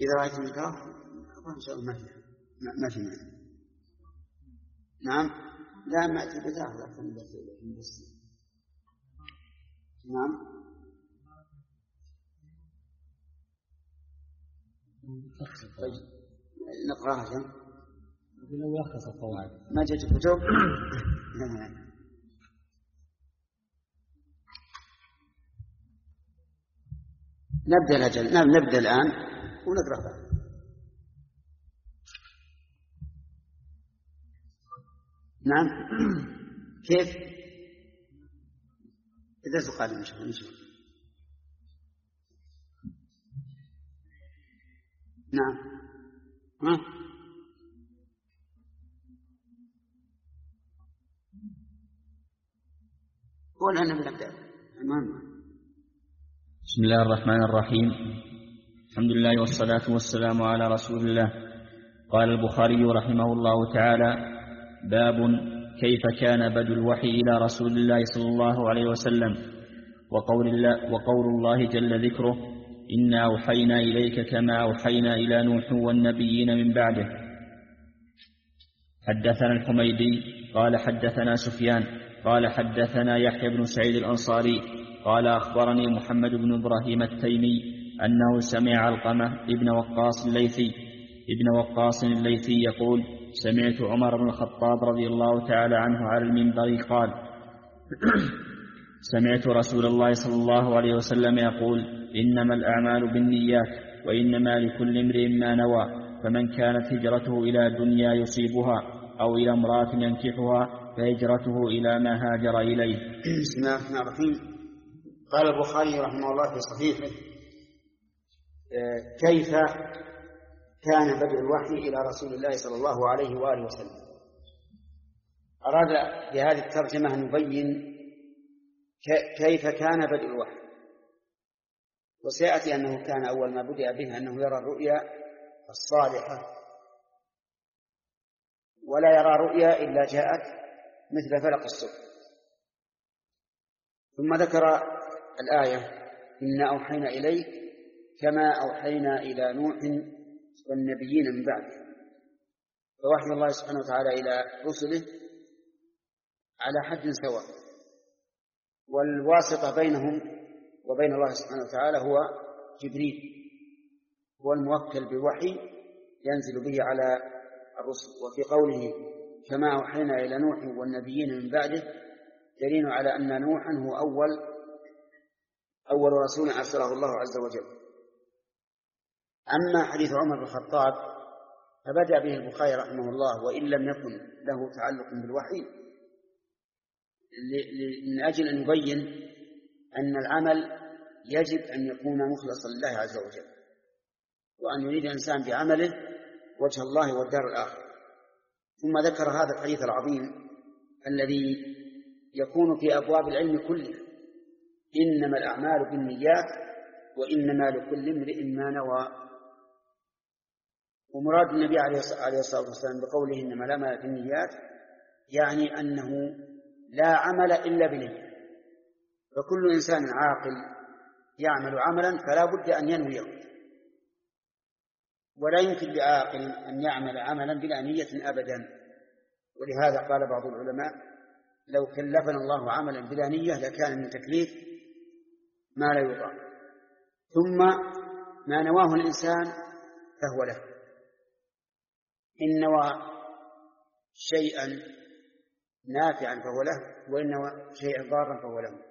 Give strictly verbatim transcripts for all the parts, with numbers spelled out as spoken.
إذا رأيت الكراهة إن شاء الله ما في ما في معنى. نعم لا ما أتي بتاخذ أكثر من بس. نعم طيب نقرأها كم لو يلخص القواعد ما جت كتب. نبدأ الأجل نعم نبدأ الآن ونقرأ بعد. نعم كيف الدرس القادم إن شاء الله. نعم ها قول أنا بنبدأ. المهم بسم الله الرحمن الرحيم. الحمد لله والصلاة والسلام على رسول الله. قال البخاري رحمه الله تعالى: باب كيف كان بدء الوحي إلى رسول الله صلى الله عليه وسلم، وقول الله, وقول الله جل ذكره: إنا أوحينا إليك كما أوحينا إلى نوح والنبيين من بعده. حدثنا الحميدي قال حدثنا سفيان قال حدثنا يحيى بن سعيد الأنصاري قال أخبرني محمد بن إبراهيم التيمي أنه سمع علقمة ابن وقاص الليثي ابن وقاص الليثي يقول: سمعت عمر بن الخطاب رضي الله تعالى عنه على المنبر قال: سمعت رسول الله صلى الله عليه وسلم يقول: إنما الأعمال بالنيات وإنما لكل امرئ ما نوى، فمن كانت هجرته إلى دنيا يصيبها أو إلى امرأة ينكحها فهجرته إلى ما هاجر إليه. بسم الله الرحمن الرحيم. قال البخاري رحمه الله في صحيحه: كيف كان بدء الوحي إلى رسول الله صلى الله عليه وآله وسلم. أراد بهذه الترجمة أن يبين كيف كان بدء الوحي، وسيأتي أنه كان أول ما بدأ به أنه يرى الرؤيا الصالحة، ولا يرى رؤيا إلا جاءت مثل فلق الصبح. ثم ذكر الآية: إنا أوحينا إليك كما أوحينا إلى نوح والنبيين من بعده. فوحي الله سبحانه وتعالى إلى رسله على حد سواء، والواسطة بينهم وبين الله سبحانه وتعالى هو جبريل، هو الموكل بالوحي ينزل به على الرسل. وفي قوله كما أوحينا إلى نوح والنبيين من بعده دليل على أن نوحا هو أول أول رسول أرسله الله عز وجل. أما حديث عمر بن الخطاب فبدأ به البخاري رحمه الله وإن لم يكن له تعلق بالوحي من أجل أن يبين أن العمل يجب أن يكون مخلصا لله عز وجل، وأن يريد الإنسان بعمله وجه الله والدار الآخرة. ثم ذكر هذا الحديث العظيم الذي يكون في أبواب العلم كله: إنما الأعمال بالنيات وإنما لكل امرئ ما نوى. ومراد النبي عليه الصلاة والسلام بقوله إنما الأعمال بالنيات يعني أنه لا عمل إلا بنية، فكل إنسان عاقل يعمل عملا فلا بد أن ينويه، ولا يمكن لعاقل أن يعمل عملا بلا نية أبدا. ولهذا قال بعض العلماء: لو كلفنا الله عملا بلا نية لكان من تكليف ما لا يطاق. ثم ما نواه الإنسان فهو له، إن نوى شيئا نافعا فهو له، وإن نوى شيئا ضارا فهو له.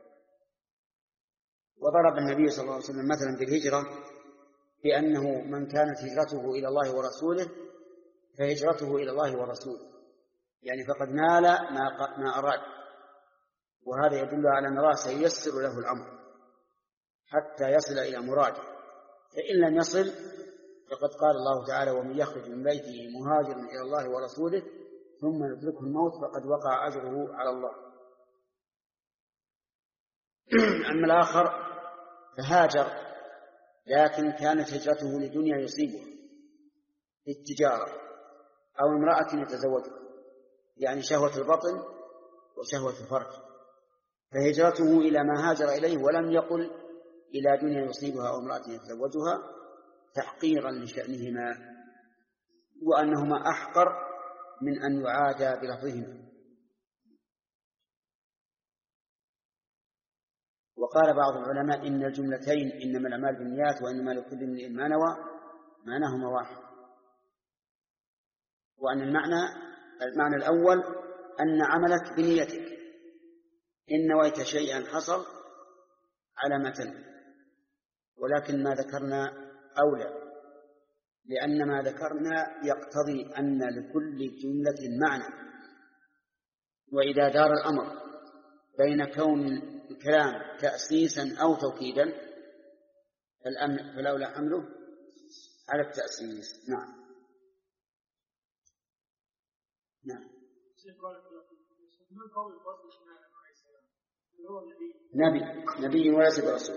وضرب النبي صلى الله عليه وسلم مثلا بالهجرة بأنه من كانت هجرته إلى الله ورسوله فهجرته إلى الله ورسوله، يعني فقد نال ما أراد. وهذا يدل على أن الله سييسر له الأمر حتى يصل إلى مراده، فإن لم يصل فقد قال الله تعالى: ومن يخرج من بيته مهاجر إلى الله ورسوله ثم يدركه الموت فقد وقع أجره على الله. أما الآخر فهاجر لكن كانت هجرته لدنيا يصيبها في التجارة أو امرأة يتزوجها، يعني شهوة البطن وشهوة الفرج، فهجرته إلى ما هاجر إليه، ولم يقل إلى دنيا يصيبها أو امرأة يتزوجها، تحقيرا لشأنهما وأنهما أحقر من أن يعادى بلفظهما. وقال بعض العلماء إن الجملتين إنما الأعمال بالنيات وإنما لكل امرئ ما نوى معناهما واحد، وأن المعنى المعنى الأول أن عملك بنيتك، إن نويت شيئا حصل على متن، ولكن ما ذكرنا أولى، لأن ما ذكرنا يقتضي أن لكل جملة معنى. وإذا دار الأمر بين كون الكلام تأسيسا أو توكيدا فالأولى حمله على التأسيس. نعم. نعم. نبي نبي وليس برسول.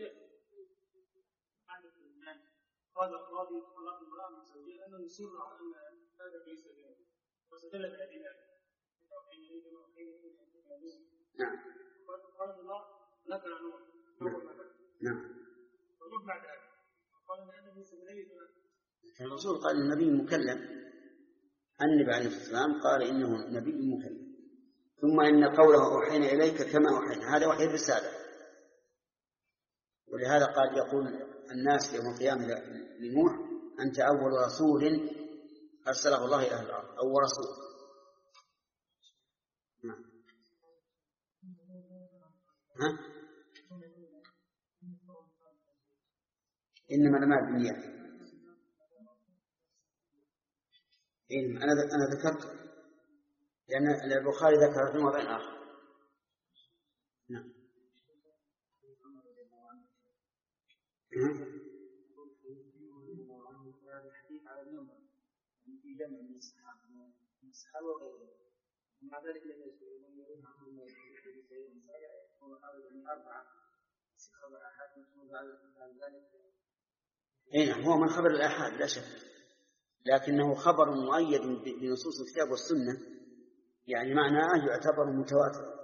قال القاضي طلاق امرأة من زوجها أنه يصر على أن هذا ليس له واستدل بأدلة. نعم. قال الله لا تعنون. نعم. ونوح بعد ذلك قال أن هذا ليس له. الرسول قال النبي مكلم، النبي عليه الصلاة والسلام قال إنه نبي مكلم، ثم إن قوله أوحينا إليك كما أوحينا هذا وحي الرسالة. ولهذا قال يقول الناس يوم القيامة لنوح أنت أول رسول أرسله الله إلى أهل الأرض، أول رسول. نعم. ها؟ إنما الأعمال بالنيات. أنا أنا ذكرت لأن البخاري ذكر في موضع آخر. نعم. الحديث على المنبر في جمع من الصحابة من الصحابة وغيرهم، ومع ذلك لم يرون عنهم الحديثين هو هذا من أربعة خبر أحد بعد ذلك. إيه هو من خبر الآحاد لا شك، لكنه خبر مؤيد بنصوص الكتاب والسنة، يعني معناه يعتبر متواتر.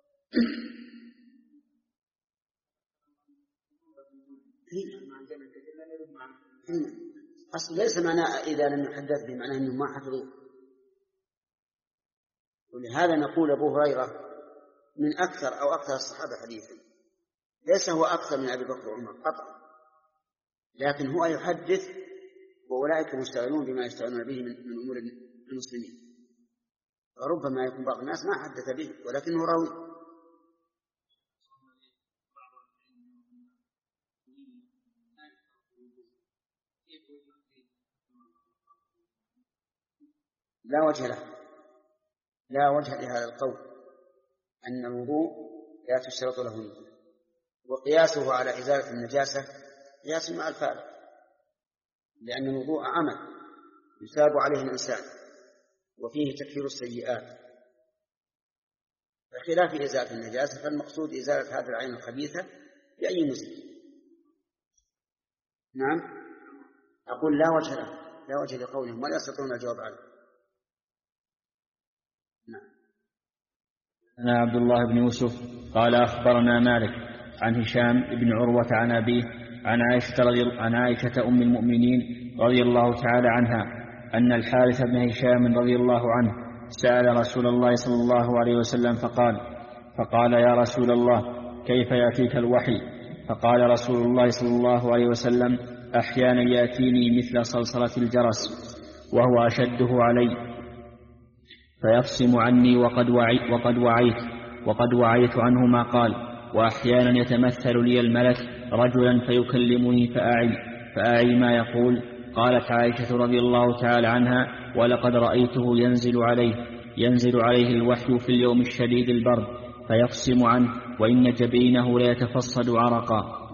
أصل ليس معناه إذا لم يحدث به معناه أنه ما حفظوه. ولهذا نقول أبو هريرة من أكثر أو أكثر الصحابة حديثا، ليس هو أكثر من أبي بكر وعمر قطعا، لكن هو يحدث وأولئك مشتغلون بما يشتغلون به من أمور المسلمين، وربما يكون بعض الناس ما حدث به ولكنه راوي. لا وجه له، لا وجه لهذا القول أن الوضوء لا تشترط له نية، وقياسه على إزالة النجاسة قياس مع الفارق، لأن الوضوء عمل يثاب عليه الإنسان وفيه تكفير السيئات، بخلاف إزالة النجاسة فالمقصود إزالة هذه العين الخبيثة بأي مسلم. نعم. أقول لا وجه له، لا وجه لقولهم ولا يستطيعون الجواب عنه. نعم. أنا عبد الله بن يوسف قال أخبرنا مالك عن هشام بن عروة عن أبيه عن عائشة, رضي عن عائشة أم المؤمنين رضي الله تعالى عنها أن الحارث بن هشام رضي الله عنه سأل رسول الله صلى الله عليه وسلم فقال فقال يا رسول الله كيف يأتيك الوحي؟ فقال رسول الله صلى الله عليه وسلم أحيانا يأتيني مثل صلصلة الجرس وهو أشده علي فيفصم عني وقد, وعي وقد وعيت وقد وعيت عنه ما قال، وأحيانا يتمثل لي الملك رجلا فيكلمني فأعي, فأعي ما يقول. قالت عائشة رضي الله تعالى عنها ولقد رأيته ينزل عليه ينزل عليه الوحي في اليوم الشديد البرد فيفصم عنه وإن جبينه ليتفصد عرقا.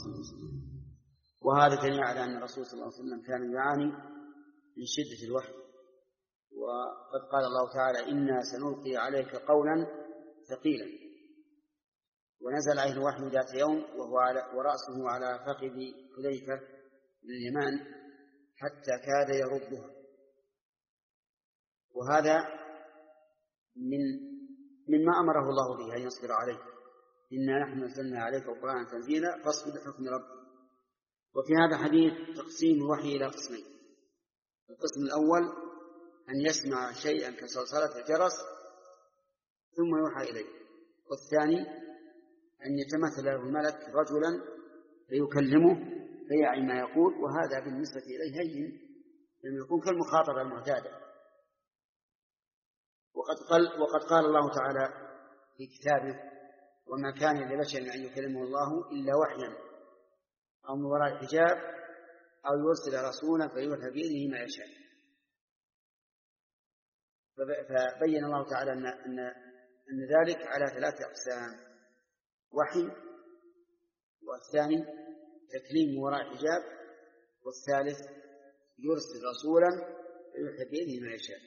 وهذا دليل على أن الرسول صلى الله عليه وسلم كان يعاني من شدة الوحي، وقد قال الله تعالى إنا سنلقي عليك قولا ثقيلا، ونزل عليه الوحي ذات يوم وهو على ورأسه على فخذ حذيفة بن اليمان حتى كاد يردها. وهذا من مما أمره الله به أن يصبر عليه، إنا نحن نزلنا عليك القرآن تنزيلا فاصبر لحكم ربك. وفي هذا حديث تقسيم الوحي إلى قسمين. القسم الأول أن يسمع شيئا كصلصلة الجرس ثم يوحى إليه، والثاني أن يتمثل له الملك رجلا فيكلمه فيعي ما يقول، وهذا بالنسبة إليه هين لم يكون كالمخاطرة المعتادة. وقد قال, وقد قال الله تعالى في كتابه: وما كان لبشر أن يكلمه الله إلا وحيا أو من وراء حجاب أو يرسل رسولا فيوحى بإذنه ما يشاء. فبين الله تعالى أن, أن, أن ذلك على ثلاثة أقسام: وحي، والثاني تكليم من وراء حجاب، والثالث يرسل رسولا فيوحى بإذنه ما يشاء.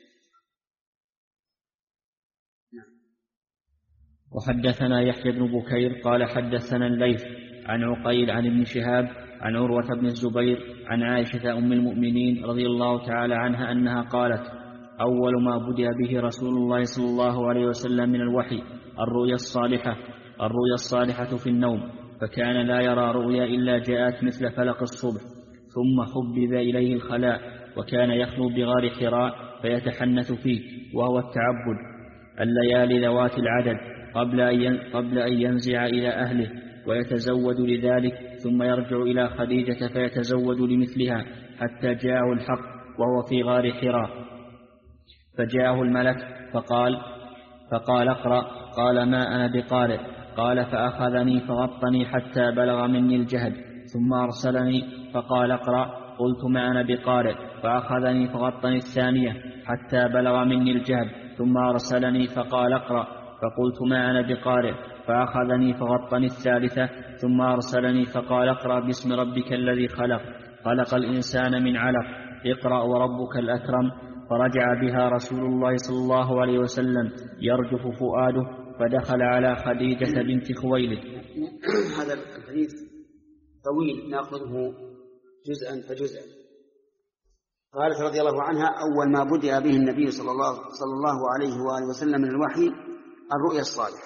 نعم. وحدثنا يحيى بن بكير قال حدثنا الليث عن عقيل عن ابن شهاب عن عروة بن الزبير عن عائشة أم المؤمنين رضي الله تعالى عنها أنها قالت: أول ما بدأ به رسول الله صلى الله عليه وسلم من الوحي الرؤيا الصالحة الرؤيا الصالحة في النوم، فكان لا يرى رؤيا إلا جاءت مثل فلق الصبح، ثم حبب إليه الخلاء، وكان يخلو بغار حراء فيتحنث فيه، وهو التعبد الليالي ذوات العدد قبل أن ينزع إلى أهله ويتزود لذلك، ثم يرجع إلى خديجة فيتزود لمثلها حتى جاءه الحق وهو في غار حراء، فجاءه الملك فقال فقال اقرأ، قال ما أنا بقارئ، قال فأخذني فغطني حتى بلغ مني الجهد، ثم أرسلني فقال اقرأ، قلت ما أنا بقارئ، فأخذني فغطني الثانية حتى بلغ مني الجهد، ثم أرسلني فقال اقرأ، فقلت ما أنا بقارئ، فأخذني فغطني الثالثة، ثم أرسلني فقال اقرأ باسم ربك الذي خلق خلق الإنسان من علق، اقرأ وربك الأكرم. فرجع بها رسول الله صلى الله عليه وسلم يرجف فؤاده، فدخل على خديجة بنت خويلد. هذا الحديث طويل نأخذه جزءا فجزءا. قالت رضي الله عنها: أول ما بدأ به النبي صلى الله, صلى الله عليه وآله وسلم من الوحي الرؤيا الصالحة.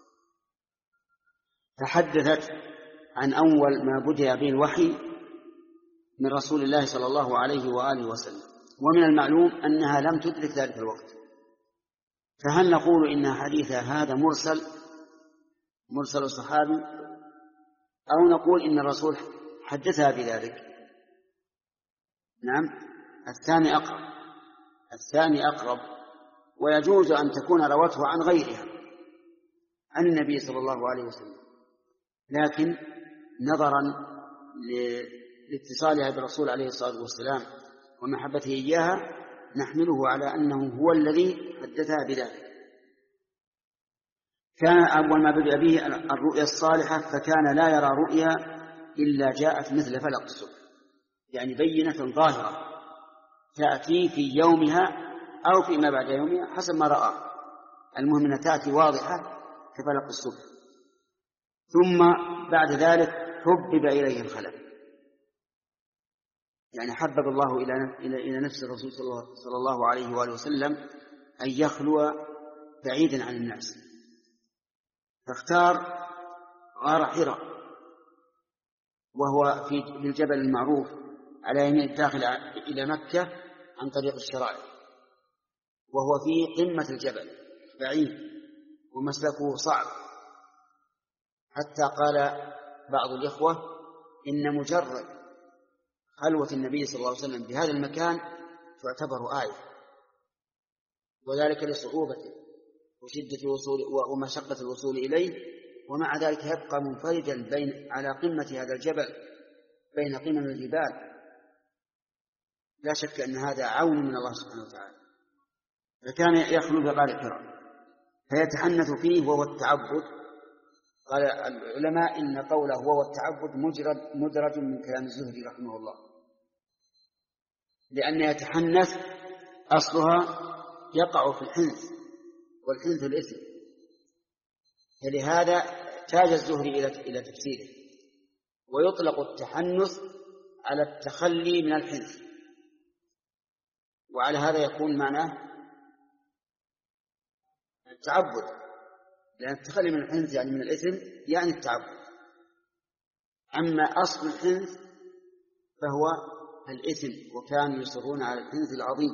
تحدثت عن أول ما بدأ به الوحي من رسول الله صلى الله عليه وآله وسلم، ومن المعلوم أنها لم تدرك ذلك الوقت، فهل نقول إن حديث هذا مرسل مرسل الصحابي، أو نقول إن الرسول حدثها بذلك؟ نعم، الثاني أقرب الثاني أقرب ويجوز أن تكون روته عن غيرها عن النبي صلى الله عليه وسلم، لكن نظرا لاتصالها بالرسول عليه الصلاة والسلام ومحبته إياها نحمله على أنه هو الذي حدثها بذلك. كان أول ما بدأ به الرؤيا الصالحة، فكان لا يرى رؤيا إلا جاءت مثل فلق الصبح، يعني بينة ظاهرة تأتي في يومها أو فيما بعد يومها حسب ما رأى، المهم أنها تأتي واضحة كفلق الصبح. ثم بعد ذلك حبب إليه الخلق، يعني حبب الله إلى نفس الرسول صلى الله عليه وآله وسلم أن يخلو بعيدا عن الناس، فاختار غار حراء، وهو في الجبل المعروف على يمين الداخل إلى مكة عن طريق الشرائع، وهو في قمة الجبل بعيد ومسلكه صعب، حتى قال بعض الإخوة إن مجرد خلوة النبي صلى الله عليه وسلم بهذا المكان تعتبر آية، وذلك لصعوبته وشدة الوصول ومشقة الوصول إليه، ومع ذلك يبقى منفردا بين على قمة هذا الجبل بين قمم الجبال. لا شك أن هذا عون من الله سبحانه وتعالى. فكان يخلو بغار حراء فيتحنث فيه وهو التعبد. قال العلماء إن قوله وهو التعبد مدرج من كلام الزهري رحمه الله، لأن يتحنث أصلها يقع في الحنث، والحنث الإثم، فلهذا احتاج الزهري إلى تفسيره. ويطلق التحنث على التخلي من الحنث، وعلى هذا يكون معناه التعبد، لأن التخلي من الحنث يعني من الإثم يعني التعبد. أما أصل الحنث فهو الإثم، وكانوا يصرون على الحنث العظيم،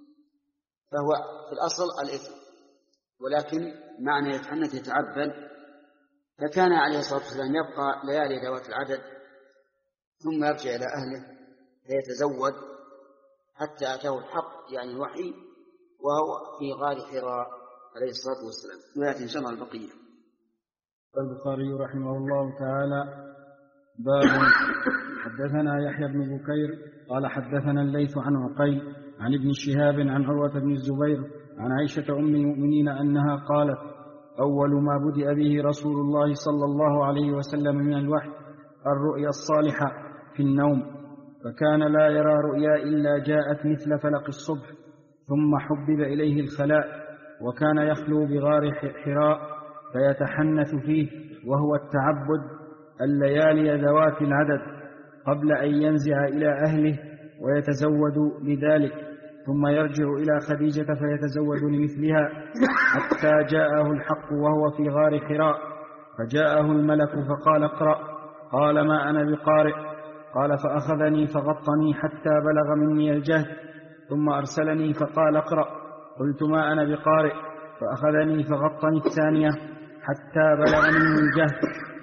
فهو في الأصل الإثم، ولكن معنى يتحنث يتعبد. فكان عليه الصلاة والسلام يبقى ليالي ذوات العدد ثم يرجع إلى أهله فيتزود حتى أتاه الحق يعني الوحي، وهو في غار حراء عليه الصلاة والسلام. ويأتي إن شاء الله البقية. البخاري رحمه الله تعالى: باب حدثنا يحيى بن بكير قال حدثنا الليث عن عقيل عن ابن شهاب عن عروة بن الزبير عن عائشة أم المؤمنين أنها قالت: أول ما بدأ به رسول الله صلى الله عليه وسلم من الوحي الرؤيا الصالحة في النوم، فكان لا يرى رؤيا إلا جاءت مثل فلق الصبح، ثم حبب إليه الخلاء، وكان يخلو بغار حراء فيتحنث فيه، وهو التعبد الليالي ذوات العدد قبل أن ينزع إلى أهله ويتزود لذلك، ثم يرجع إلى خديجة فيتزود لمثلها، حتى جاءه الحق وهو في غار حراء، فجاءه الملك فقال: اقرأ. قال: ما أنا بقارئ. قال: فأخذني فغطني حتى بلغ مني الجهد، ثم أرسلني فقال: اقرأ. قلت: ما أنا بقارئ. فأخذني فغطني الثانية حتى بلغ مني الجهد،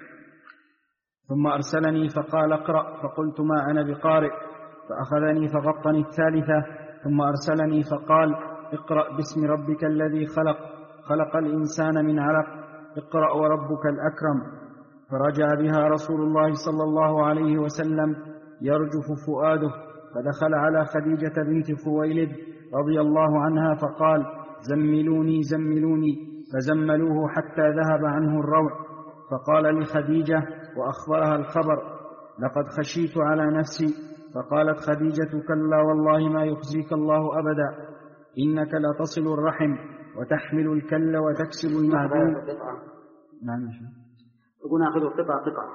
ثم أرسلني فقال: اقرأ. فقلت: ما أنا بقارئ. فأخذني فغطني الثالثة ثم أرسلني فقال: اقرأ باسم ربك الذي خلق خلق الإنسان من علق، اقرأ وربك الأكرم. فرجع بها رسول الله صلى الله عليه وسلم يرجف فؤاده، فدخل على خديجة بنت خويلد رضي الله عنها فقال: زملوني زملوني، فزملوه حتى ذهب عنه الروع. فقال لخديجة وأخبرها الخبر: لقد خشيت على نفسي. فقالت خديجة: كلا والله ما يخزيك الله أبدا، إنك لتصل الرحم وتحمل الكل وتكسب المعدوم. نعم. يقول نأخذ قطعة قطعة.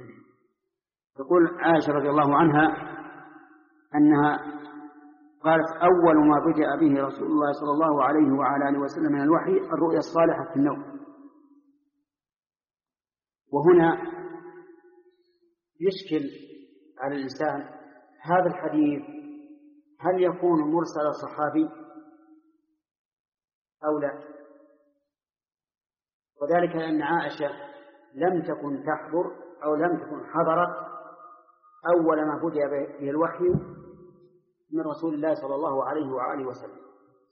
تقول عائشة رضي الله عنها أنها قالت: أول ما بدأ به رسول الله صلى الله عليه وعلى آله وسلم من الوحي الرؤيا الصالحة في النوم. وهنا يشكل على الإنسان هذا الحديث، هل يكون مرسل صحابي أو لا؟ وذلك لأن عائشة لم تكن تحضر أو لم تكن حضرت أول ما بدأ به الوحي من رسول الله صلى الله عليه وآله وسلم،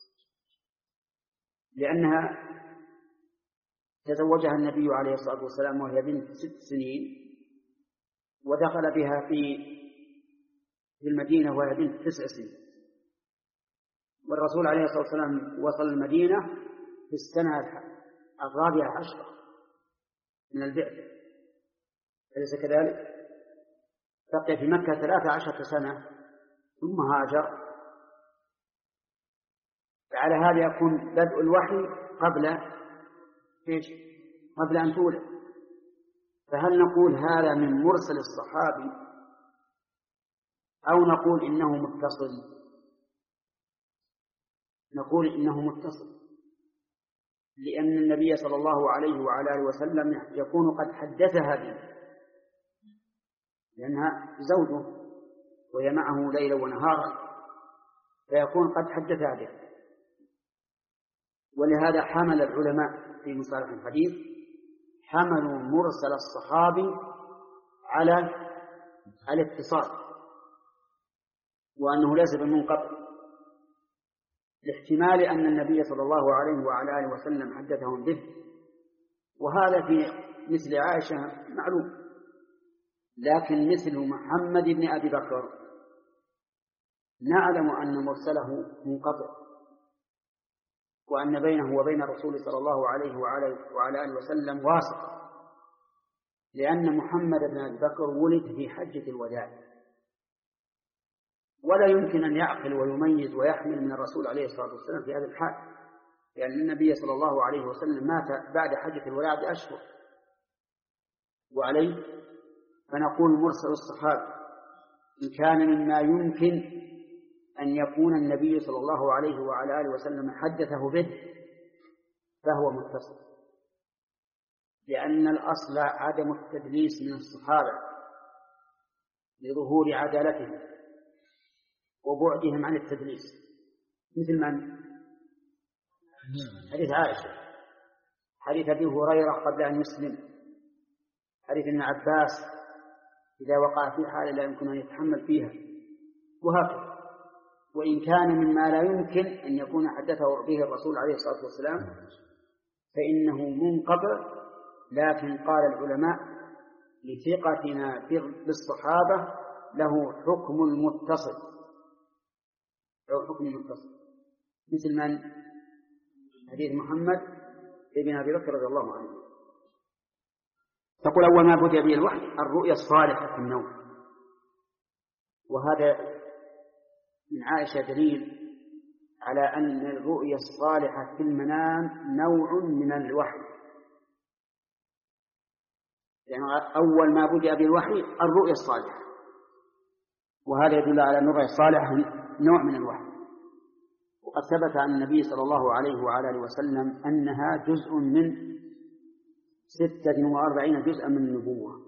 لأنها تزوجها النبي عليه الصلاة والسلام وهي بنت ست سنين، ودخل بها في في المدينة وهي بنت تسع سنين، والرسول عليه الصلاة والسلام وصل المدينة في السنة الرابعة عشرة من البعثة، أليس كذلك؟ بقي في مكة ثلاثة عشرة سنة ثم هاجر. فعلى هذا يكون بدء الوحي قبل إيش؟ قبل أن تولد. فهل نقول هذا من مرسل الصحابي أو نقول إنه متصل؟ نقول إنه متصل، لأن النبي صلى الله عليه وعلى آله وسلم يكون قد حدثها به، لأنها زوجه وهي معه ليلا ونهارا، فيكون قد حدثها به. ولهذا حمل العلماء في مصطلح الحديث حملوا مرسل الصحابي على الاتصال، وأنه ليس بالمنقطع، لاحتمال أن النبي صلى الله عليه وعلى آله وسلم حدثهم به، وهذا في مثل عائشة معلوم. لكن مثل محمد بن أبي بكر نعلم أن مرسله منقطع، وأن بينه وبين الرسول صلى الله عليه وعلى آله وسلم واسطة، لأن محمد بن أبي بكر ولد في حجة الوداع، ولا يمكن أن يعقل ويميز ويحمل من الرسول عليه الصلاة والسلام في هذا الحال، لأن النبي صلى الله عليه وسلم مات بعد حجة الوداع بأشهر. وعليه فنقول مرسل الصحابة إن كان مما يمكن أن يكون النبي صلى الله عليه وعلى آله وسلم حدثه به فهو متصل، لأن الأصل عدم التدليس من الصحابة، لظهور عدالتهم وبعدهم عن التدليس، مثل من؟ حديث عائشة، حديث أبي هريرة قبل أن يسلم، حديث ابن عباس إذا وقع في حال لا يمكن أن يتحمل فيها، وهكذا. وإن كان مما لا يمكن أن يكون حدثه به الرسول عليه الصلاة والسلام فإنه منقطع، لكن قال العلماء لثقتنا بالصحابة له حكم المتصل، له حكم المتصل، مثل من؟ حديث محمد ابن أبي بكر رضي الله عنه. تقول أول ما بدأ به الوحي الرؤيا الصالحة في النوم، وهذا من عائشة دليل على أن الرؤيا الصالحة في المنام نوع من الوحي، يعني أول ما بدأ به الوحي الرؤيا الصالحة، وهذا يدل على أن الرؤيا الصالحة نوع من الوحي. وقد ثبت عن النبي صلى الله عليه وعلى آله وسلم أنها جزء من ستة وأربعين جزءا من النبوة،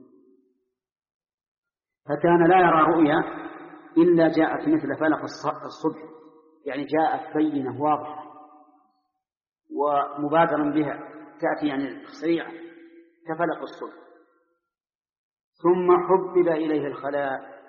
فكان لا يرى رؤيا إلا جاءت مثل فلق الصبح، يعني جاءت بينة واضحة ومبادرا بها، تأتي يعني سريعة كفلق الصبح. ثم حبب إليه الخلاء،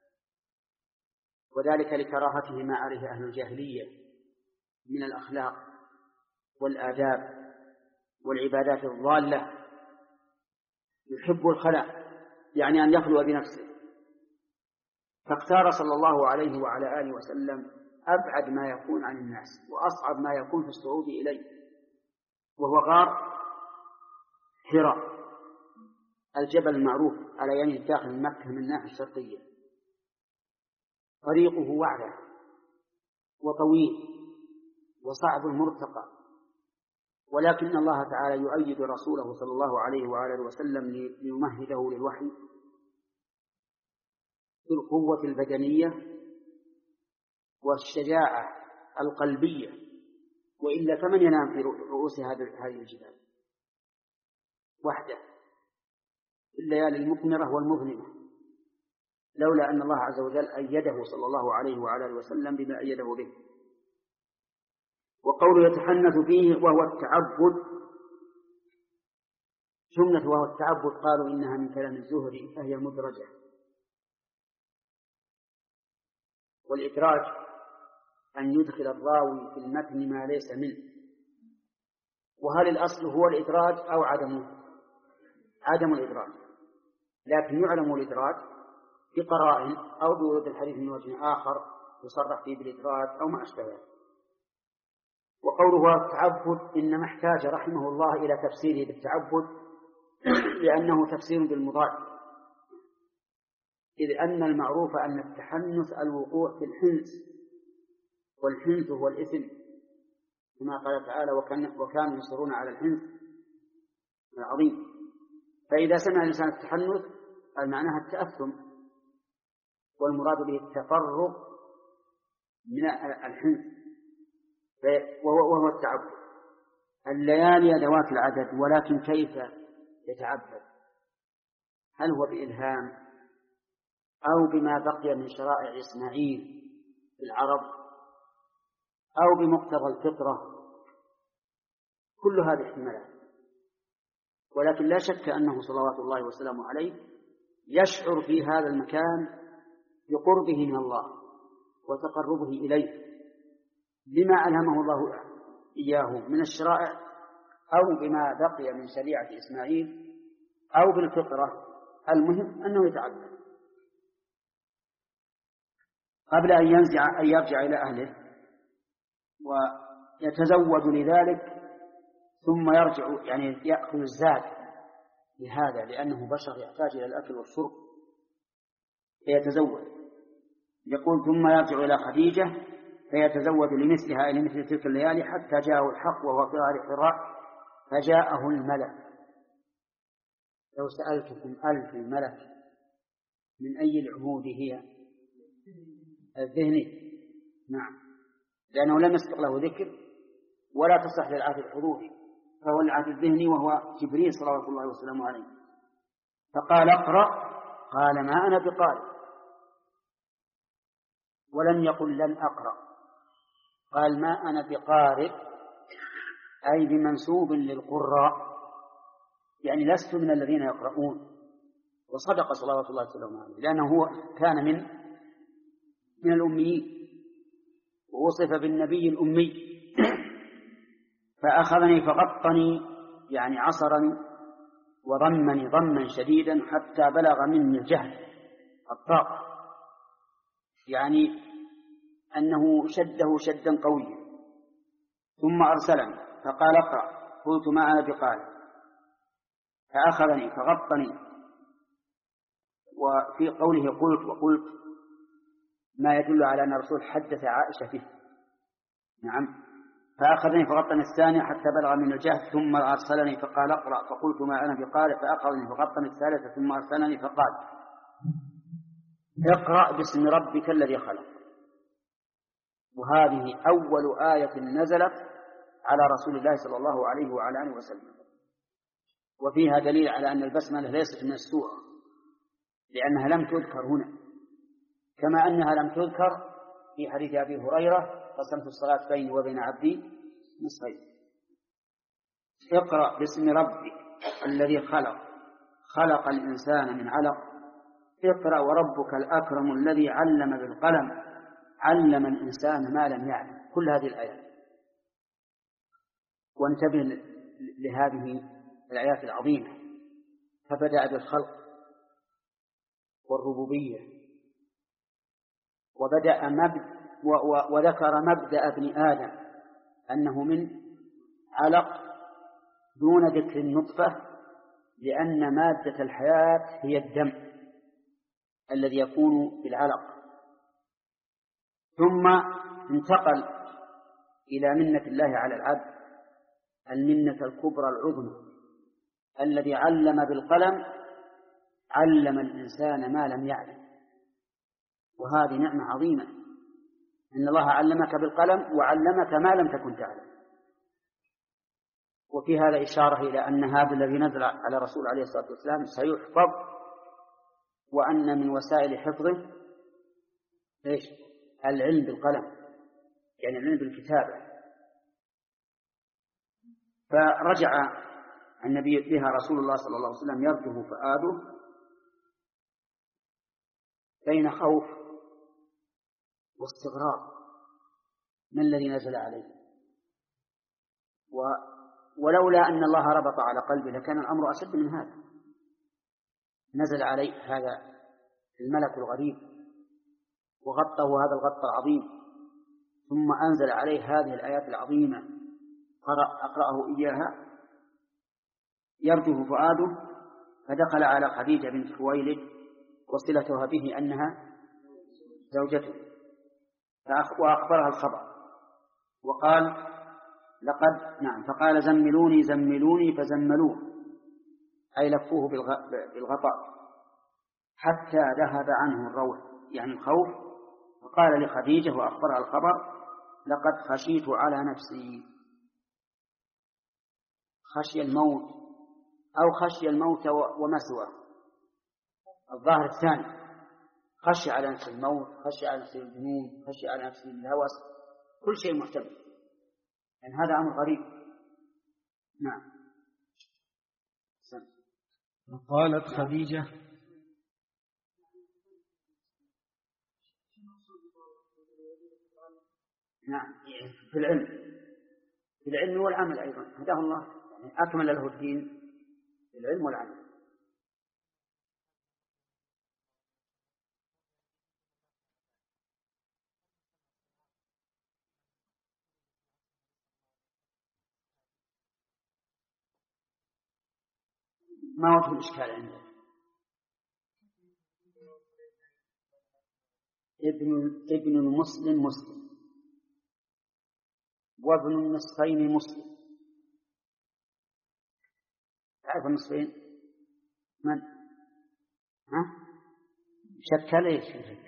وذلك لكراهته ما عليه أهل الجاهلية من الأخلاق والآداب والعبادات الضالة، يحب الخلاء يعني أن يخلو بنفسه، فاختار صلى الله عليه وعلى آله وسلم أبعد ما يكون عن الناس وأصعب ما يكون في الصعود إليه، وهو غار حراء، الجبل المعروف على يمين داخل مكة من الناحية الشرقية، طريقه وعرة وطويل وصعب المرتقى، ولكن الله تعالى يؤيد رسوله صلى الله عليه وآله وسلم ليمهده للوحي بالقوة البدنية والشجاعة القلبية، وإلا فمن ينام في رؤوس هذه الجبال وحده في الليالي المقمرة والمظلمة، لولا أن الله عز وجل أيده صلى الله عليه وعلى آله وسلم بما أيده به. وقوله يتحنث فيه وهو التعبد، جملة وهو التعبد قالوا إنها من كلام الزهري فهي مدرجة، والإدراج أن يدخل الراوي في المتن ما ليس منه. وهل الأصل هو الإدراج أو عدمه؟ عدم الإدراج، لكن يعلم الإدراج بقرائن أو بورود الحديث من وجه آخر يصرح فيه بالإدراج أو ما أشبه. وقوله التعبد إنما احتاج رحمه الله إلى تفسيره بالتعبد لأنه تفسير بالمضاد، إذ أن المعروف أن التحنث الوقوع في الحنث، والحنث هو الإثم كما قال تعالى وكانوا يصرون على الحنث العظيم. فإذا سمع الإنسان التحنث المعنى التأثم، والمراد به التفرغ من الحنث وهو التعبد. الليالي ذوات العدد، ولكن كيف يتعبد؟ هل هو بإلهام أو بما بقي من شرائع إسماعيل في العرب أو بمقتضى الفطرة؟ كل هذه احتمالات، ولكن لا شك أنه صلوات الله وسلامه عليه يشعر في هذا المكان بقربه من الله وتقربه إليه بما ألهمه الله إياه من الشرائع أو بما بقي من شريعة إسماعيل أو بالفطرة، المهم أنه يتعبد قبل أن ينزع أن يرجع إلى أهله ويتزود لذلك، ثم يرجع يعني يأخذ الزاد لهذا لأنه بشر يحتاج إلى الأكل والشرب فيتزود. يقول ثم يرجع إلى خديجة فيتزود لمثلها إلى مثل تلك الليالي حتى جاءه الحق وهو في غار حراء فجاءه الملك. لو سألتكم ألف الملك من أي العهود هي؟ الذهني، نعم، لأنه لم يسبق له ذكر ولا تصح للعهد الحضوري، فهو العهد الذهني وهو جبريل صلوات الله وسلامه عليه. فقال اقرأ، قال ما أنا بقارئ ولم يقل لن أقرأ، قال ما أنا بقارئ أي بمنسوب للقراء، يعني لست من الذين يقرؤون. وصدق صلوات الله وسلامه عليه، لأنه هو كان من من الأميين ووصف بالنبي الأمي. فأخذني فغطني يعني عصرني وضمني ضما شديدا حتى بلغ مني الجهل الطاقة، يعني أنه شده شدا قويا، ثم أرسلني فقال اقرأ، قلت ما أنا بقارئ، فأخذني فغطني. وفي قوله قلت وقلت ما يدل على أن الرسول حدث عائشة فيه. نعم. فأخذني فغطني الثانية حتى بلغ من الجهل، ثم أرسلني فقال اقرأ، فقلت ما أنا بقارئ، فأخذني فغطني الثالثة ثم أرسلني فقال اقرأ باسم ربك الذي خلق. وهذه أول آية نزلت على رسول الله صلى الله عليه وعلى آله وسلم، وفيها دليل على أن البسملة ليست من السورة، لأنها لم تذكر هنا، كما أنها لم تذكر في حديث أبي هريرة قسمت الصلاة بيني وبين عبدي نصفين. اقرأ باسم ربك الذي خلق، خلق الإنسان من علق، اقرأ وربك الأكرم الذي علم بالقلم، علم الإنسان ما لم يعلم. كل هذه الآيات. وانتبه لهذه الآيات العظيمة، فبدأ بالخلق والربوبية، وبدأ مبدأ وذكر مبدأ ابن آدم أنه من علق دون ذكر النطفة، لأن مادة الحياة هي الدم الذي يكون في العلق. ثم انتقل إلى منة الله على العبد، المنة الكبرى العظمى، الذي علم بالقلم، علم الإنسان ما لم يعلم. وهذه نعمة عظيمة، إن الله علمك بالقلم وعلمك ما لم تكن تعلم. وفي هذا إشارة إلى أن هذا الذي نزل على رسول عليه الصلاة والسلام سيحفظ، وأن من وسائل حفظه إيش؟ العلم بالقلم، يعني العلم بالكتابة. فرجع النبي بها رسول الله صلى الله عليه وسلم يرجف فؤاده بين خوف واستغراب ما الذي نزل عليه. و ولولا أن الله ربط على قلبه لكان الأمر أشد من هذا. نزل عليه هذا الملك الغريب وغطه هذا الغط العظيم، ثم أنزل عليه هذه الآيات العظيمة، قرأ أقرأه إياها يرجف فؤاده. فدخل على خديجة بنت خويلد وصلتها به أنها زوجته، وأخبرها الخبر وقال لقد نعم فقال زملوني زملوني فزملوه، أي لفوه بالغطاء حتى ذهب عنه الروع، يعني الخوف. فقال لخديجة وأخبرها الخبر لقد خشيت على نفسي، خشي الموت أو خشي الموت وما سواه، الظاهر الثاني، خشي على نفس الموت، خشي على نفس الجنون، خشي على نفس الهوس، كل شيء محتمل، يعني هذا أمر غريب. نعم. قالت خديجة نعم في العلم، في العلم والعمل أيضا هداه الله، يعني أكمل له الدين في العلم والعمل. ما وجه الإشكال عنده؟ ابن ابن المسلم مسلم، وابن النصفين مسلم. تعرف النصفين من؟ ها؟ شكل ايش؟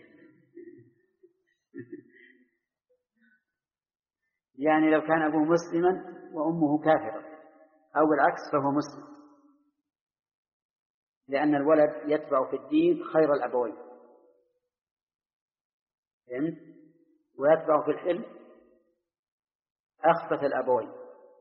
يعني لو كان أبوه مسلما وأمه كافرة أو بالعكس فهو مسلم، لأن الولد يتبع في الدين خير الأبوين. فهمت؟ ويتبع في الحل أخبث الأبوين،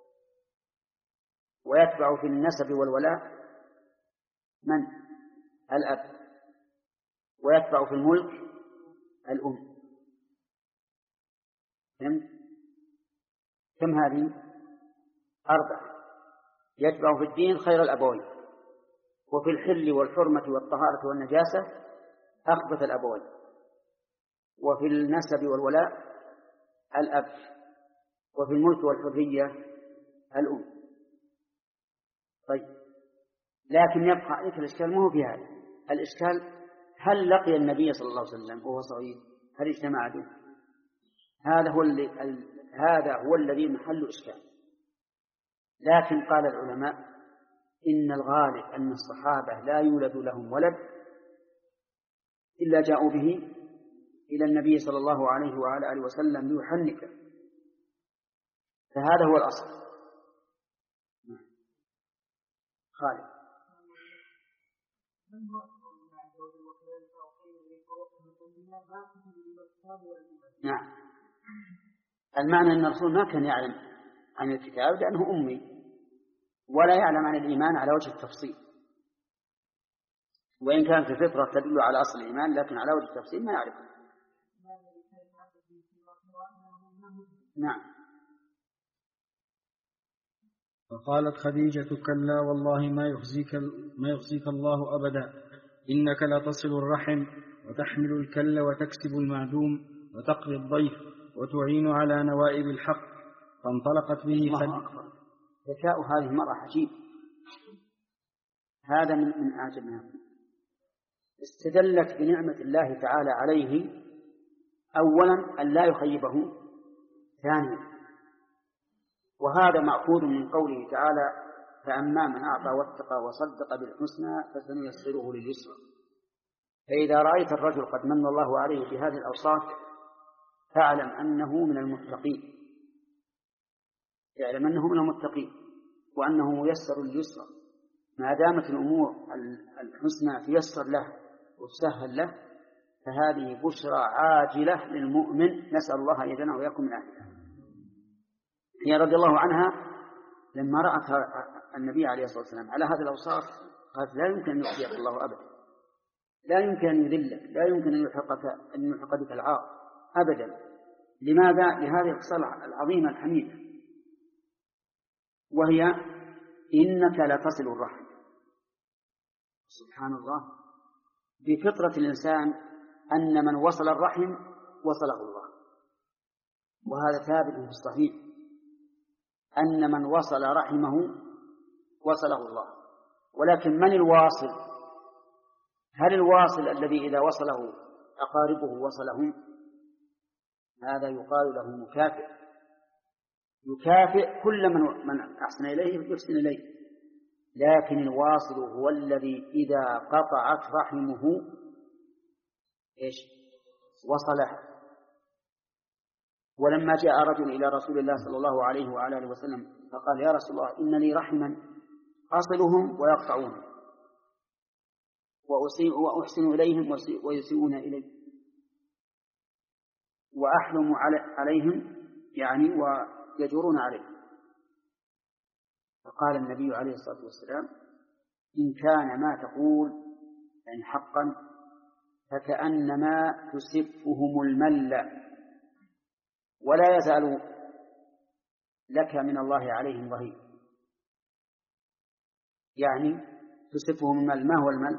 ويتبع في النسب والولاء من؟ الأب، ويتبع في الملك الأم. فهمت؟ كم هذه؟ أربعة. يتبع في الدين خير الأبوين، وفي الحل والحرمة والطهارة والنجاسة أخبث الأبوين، وفي النسب والولاء الأب، وفي الملك والحرية الأم. طيب، لكن يبقى عليك الإشكال، ما هو في هذا الإشكال، هل لقي النبي صلى الله عليه وسلم وهو صغير؟ هل اجتمع به؟ هذا هو اللي هذا هو الذي محل إشكال. لكن قال العلماء إن الغالب أن الصحابة لا يولد لهم ولد إلا جاءوا به إلى النبي صلى الله عليه وعلى آله وسلم ليحنكه، فهذا هو الأصل. خالد. نعم، المعنى أن الرسول ما كان يعلم عن الكتاب لأنه أمي، ولا يعلم عن الإيمان على وجه التفصيل، وإن كانت الفطرة تدل على أصل الإيمان، لكن على وجه التفصيل ما يعرف. نعم. فقالت خديجة: كلا والله ما يخزيك, ما يخزيك الله أبدا، إنك لا تصل الرحم وتحمل الكل وتكسب المعدوم وتقضي الضيف وتعين على نوائب الحق. فانطلقت به خديجة. ذكاء هذه المرأة عجيب، هذا من من أعجب ما يكون. استدلت بنعمة الله تعالى عليه أولا أن لا يخيبه، ثانيا وهذا مأخوذ من قوله تعالى: فأما من أعطى واتقى وصدق بالحسنى فسنيسره لليسرى. فإذا رأيت الرجل قد من الله عليه بهذه الأوصاف فاعلم أنه من المتقين، اعلم أنه من المتقين وأنه ميسر لليسرى. ما دامت الأمور الحسنى تيسر له وتسهل له فهذه بشرى عاجلة للمؤمن، نسأل الله أن يجعلنا وإياكم من أهلها. هي رضي الله عنها لما رأت النبي عليه الصلاة والسلام على هذه الأوصاف قالت: لا يمكن أن يخزيك الله أبدا، لا يمكن أن يذلك، لا يمكن أن يلحقك أن يلحق بك العار أبدا. لماذا؟ لهذه الخصال العظيمة الحميدة، وهي إنك لا تصل الرحم. سبحان الله، بفطرة الإنسان أن من وصل الرحم وصله الله، وهذا ثابت في الصحيح أن من وصل رحمه وصله الله. ولكن من الواصل؟ هل الواصل الذي إذا وصله أقاربه وصلهم؟ هذا يقال له مكافئ، يكافئ كل من من أحسن إليه يحسن إليه. لكن الواصل هو الذي إذا قطعت رحمه إيش؟ وصله. ولما جاء رجل إلى رسول الله صلى الله عليه وعلى آله وسلم فقال: يا رسول الله، إن لي رحما أصلهم ويقطعون، وأحسن إليهم ويسيئون إلي، وأحلم عليهم يعني ويجورون عليه. فقال النبي عليه الصلاة والسلام: إن كان ما تقول يعني حقا فكأنما تسفهم المل، ولا يزال لك من الله عليهم ظهير. يعني تسفهم المل. ما هو المل؟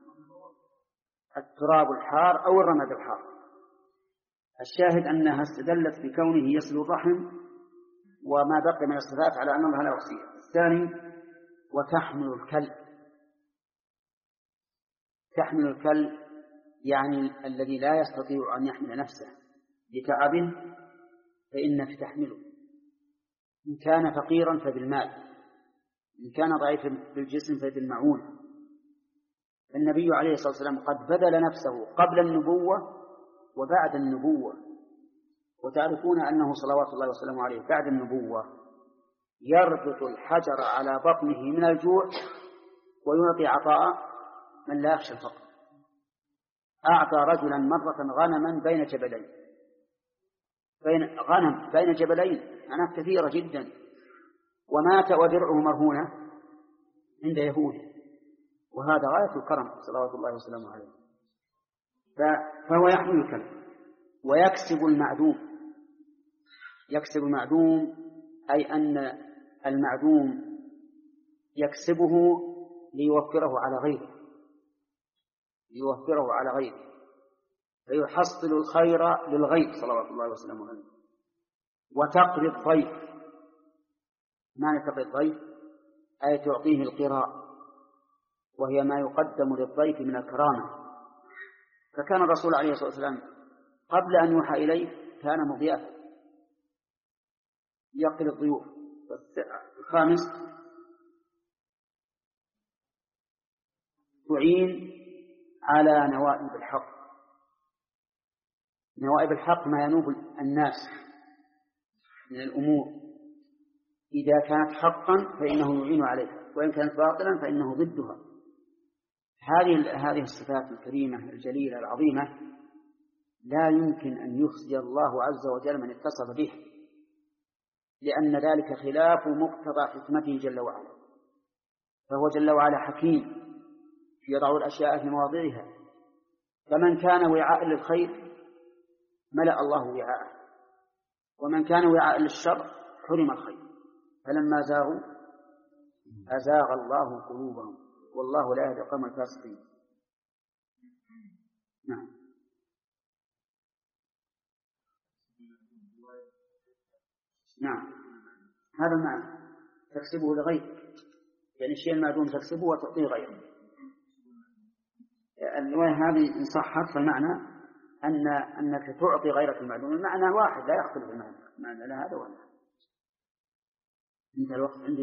التراب الحار أو الرماد الحار. الشاهد أنها استدلت بكونه يصل الرحم وما بقي من الصفات على أن الله لا يحصيها. الثاني: وتحمل الكل. تحمل الكل يعني الذي لا يستطيع أن يحمل نفسه بتعب فإنك تحمله، إن كان فقيرا فبالمال، إن كان ضعيفا بالجسم فبالمعونة. النبي عليه الصلاة والسلام قد بذل نفسه قبل النبوة وبعد النبوة، وتعرفون أنه صلوات الله وسلامه عليه بعد النبوة يربط الحجر على بطنه من الجوع ويعطي عطاء من لا يخشى الفقر. أعطى رجلا مرة غنما بين جبلين بين غنم بين جبلين، أعناق كثيرة جدا، ومات ودرعه مرهونة عند يهود، وهذا غاية الكرم صلوات الله وسلامه عليه. فهو يحمل الكلب ويكسب المعدوم. يكسب المعدوم أي أن المعدوم يكسبه ليوفره على غيره، ليوفره على غيره، فيحصل الخير للغير صلوات الله وسلامه عليه. وتقري الضيف، معنى تقري الضيف أي تعطيه القراء، وهي ما يقدم للضيف من الكرامة. فكان الرسول عليه الصلاة والسلام قبل أن يوحى إليه كان مضيافا يقري الضيوف. الخامس تعين على نوائب الحق. نوائب الحق ما ينوب الناس من الأمور، إذا كانت حقا فإنه يعين عليها، وإن كانت باطلا فإنه ضدها. هذه هذه الصفات الكريمة الجليلة العظيمة لا يمكن أن يخزي الله عز وجل من اتصف به، لأن ذلك خلاف مقتضى حكمته جل وعلا. فهو جل وعلا حكيم يضع الأشياء في مواضعها، فمن كان وعاء للخير ملأ الله وعاءه، ومن كان وعاء للشر حرم الخير. فلما زاغوا أزاغ الله قلوبهم، والله لا يهدي القوم الفاسقين. نعم. نعم، هذا المعنى، تكسبه لغير، يعني الشيء المعدوم تكسبه وتعطيه غيره. الرواية هذه إن صحت فالمعنى أن أنك تعطي غيرك المعدوم، المعنى واحد لا يختلف المعنى، معنى لا هذا ولا. انتهى الوقت عندي.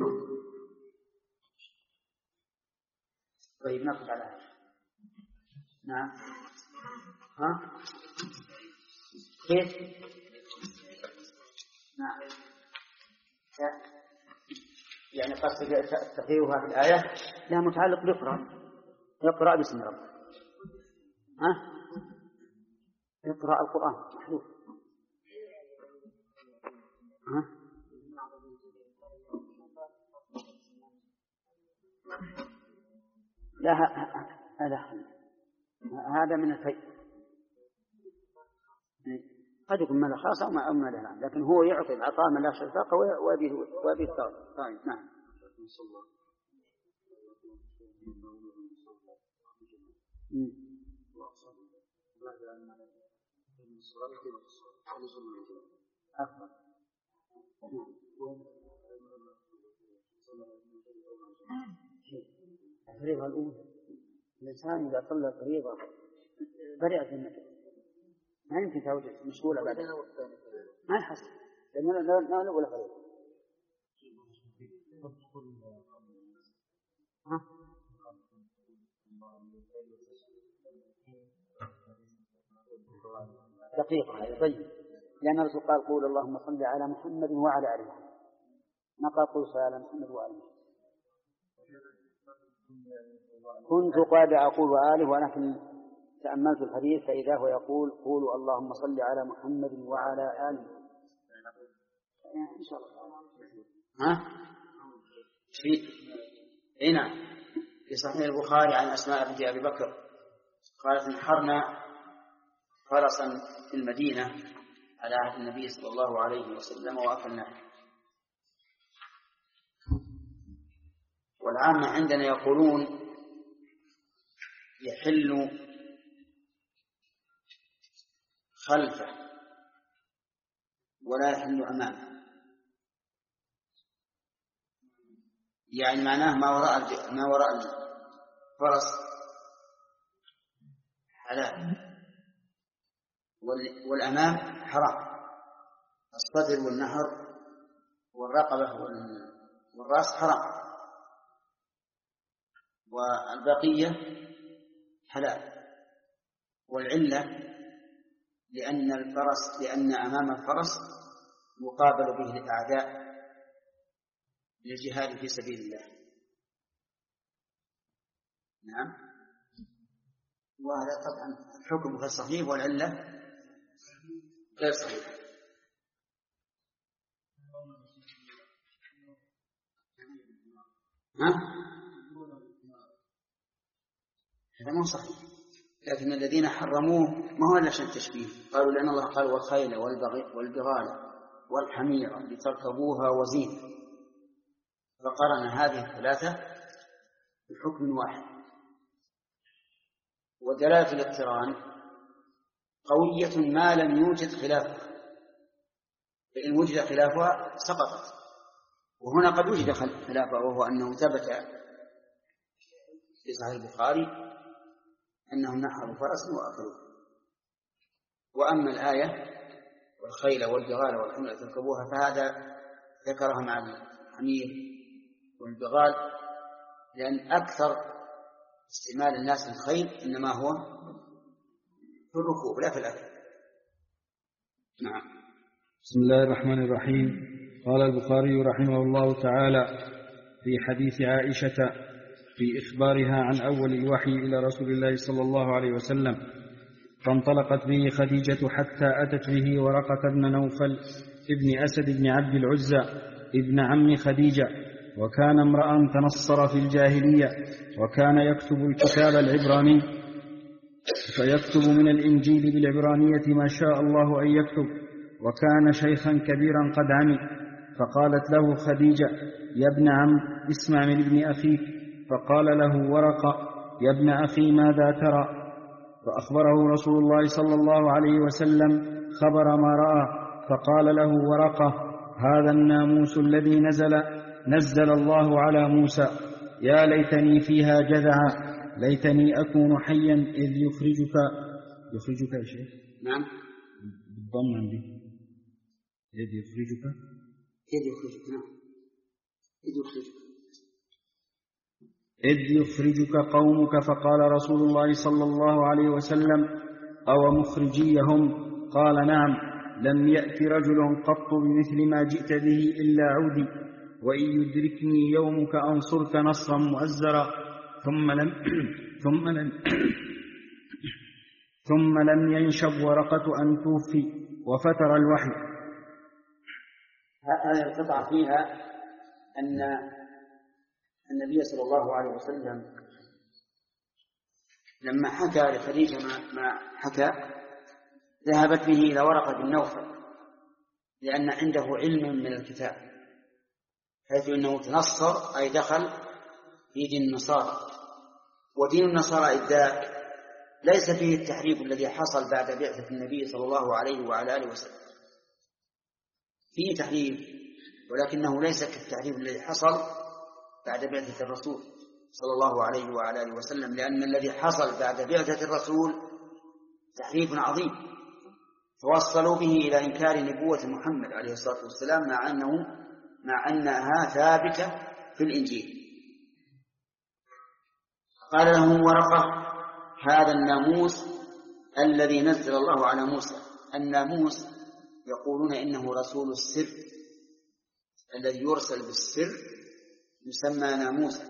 طيب نقف على هذا. نعم. ها كيف؟ نعم. يعني قصد تخيرها في الآية لا متعلق بإقرأ. اقرأ باسم ربك. ها اقرأ القرآن محذوف. ها لا لا هذا من الفيء، قد يكون ماذا خاص أو ما أمنا له، لكن هو يعطي العطاء من لا شفاقة ويبيه ويبيه الثواب. طيب نعم. أفضل. الفريضة الأولى الإنسان إذا صلى الفريضة برئت النفس، ما يمكن توجد مشغولة بعد ما يحصل، لأنه لا لا ولا فريضة. ها دقيقة هذا طيب، لأن الرسول قال قول اللهم صل على محمد وعلى آله محمد، ما قال قول صل على محمد وعلى محمد. كنت قد أقول وآله، ولكن تأملت الحديث فإذا هو يقول قولوا اللهم صل على محمد وعلى آله إن شاء الله. ها في هنا في صحيح البخاري عن أسماء بنت أبي بكر قالت انحرنا فرسا في المدينة على عهد النبي صلى الله عليه وسلم وأكلناه. والعامة عندنا يقولون يحل خلفه ولا يحل أمامه، يعني معناه ما وراء ما وراء الفرس حلال، والأمام حرام. الصدر والنهر والرقبة والرأس حرام، والبقية حلال. والعلة لأن الفرس لأن أمام الفرس مقابل به الأعداء للجهاد في سبيل الله. نعم. وهذا طبعا الحكم غير صحيح والعلة غير صحيح. ها؟ هذا مو صحيح. لكن الذين حرموه ما هو إلا عشان تشبيه، قالوا لأن الله قال والخيل والبغال والحمير لتركبوها وزينة، فقرن هذه الثلاثة بحكم واحد. ودلالة الاقتران قوية ما لم يوجد خلافها، فإن وجد خلافها سقطت. وهنا قد وجد خلافها، وهو أنه ثبت في صحيح البخاري أنهم نحروا فرسا وأكلوه. وأما الآية والخيل والبغال والحمير تركبوها فهذا ذكرها مع الحمير والبغال، لأن أكثر استعمال الناس للخيل إنما هو في الركوب لا في الأكل. نعم. بسم الله الرحمن الرحيم. قال البخاري رحمه الله تعالى في حديث عائشة في إخبارها عن أول الوحي إلى رسول الله صلى الله عليه وسلم: فانطلقت به خديجة حتى أتت به ورقة بن نوفل ابن أسد بن عبد العزى ابن عم خديجة، وكان امرأ تنصر في الجاهلية، وكان يكتب الكتاب العبراني، فيكتب من الإنجيل بالعبرانية ما شاء الله أن يكتب، وكان شيخا كبيرا قد عمي. فقالت له خديجة: يا ابن عم، اسمع من ابن أخيك. فقال له ورقة: يا ابن أخي، ماذا ترى؟ فأخبره رسول الله صلى الله عليه وسلم خبر ما رأى. فقال له ورقة: هذا الناموس الذي نزل نزل الله على موسى، يا ليتني فيها جذعا، ليتني أكون حيا إذ يخرجك يخرجك يا شيخ. نعم بالضم عندي إذ يخرجك إذ يخرجك نعم إذ يخرجك إذ يخرجك قومك. فقال رسول الله صلى الله عليه وسلم: أو مخرجيهم؟ قال: نعم، لم يأت رجل قط بمثل ما جئت به إلا عودي، وإن يدركني يومك أنصرك نصرا مؤزرا. ثم لم ثم لم ثم لم ينشب ورقة أن توفي، وفتر الوحي. هذه القطعة فيها أن النبي صلى الله عليه وسلم لما حكى لخديجة ما حكى ذهبت به إلى ورقة بن نوفل، لأن عنده علم من الكتاب، حيث أنه تنصر أي دخل في دين النصارى. ودين النصارى إذ ذاك ليس فيه التحريف الذي حصل بعد بعثة النبي صلى الله عليه وعلى آله وسلم، فيه تحريف ولكنه ليس كالتحريف الذي حصل بعد بعثة الرسول صلى الله عليه وعلى آله وسلم، لأن الذي حصل بعد بعثة الرسول تحريف عظيم، توصلوا به إلى إنكار نبوة محمد عليه الصلاة والسلام، مع أنه مع أنها ثابتة في الإنجيل. قال له ورقة: هذا الناموس الذي نزل الله على موسى. الناموس يقولون إنه رسول السر، الذي يرسل بالسر يسمى ناموسا.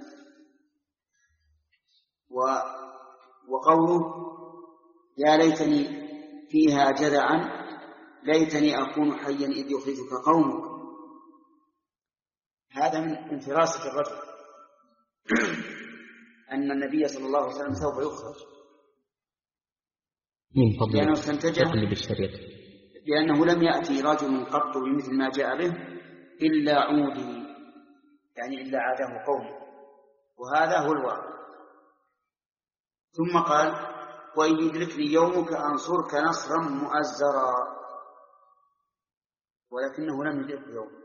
وقوله: يا ليتني فيها جذعا، ليتني أكون حيا إذ يخرجك قومك. هذا من فراسة الرجل أن النبي صلى الله عليه وسلم سوف يخرج، من فضل لأنه استنتج لأنه لم يأتي رجل قط بمثل ما جاء به إلا عودي، يعني إلا عاده قومه، وهذا هو الواقع. ثم قال: وإن يدركني يومك أنصرك نصرا مؤزرا، ولكنه لم يدرك يوم.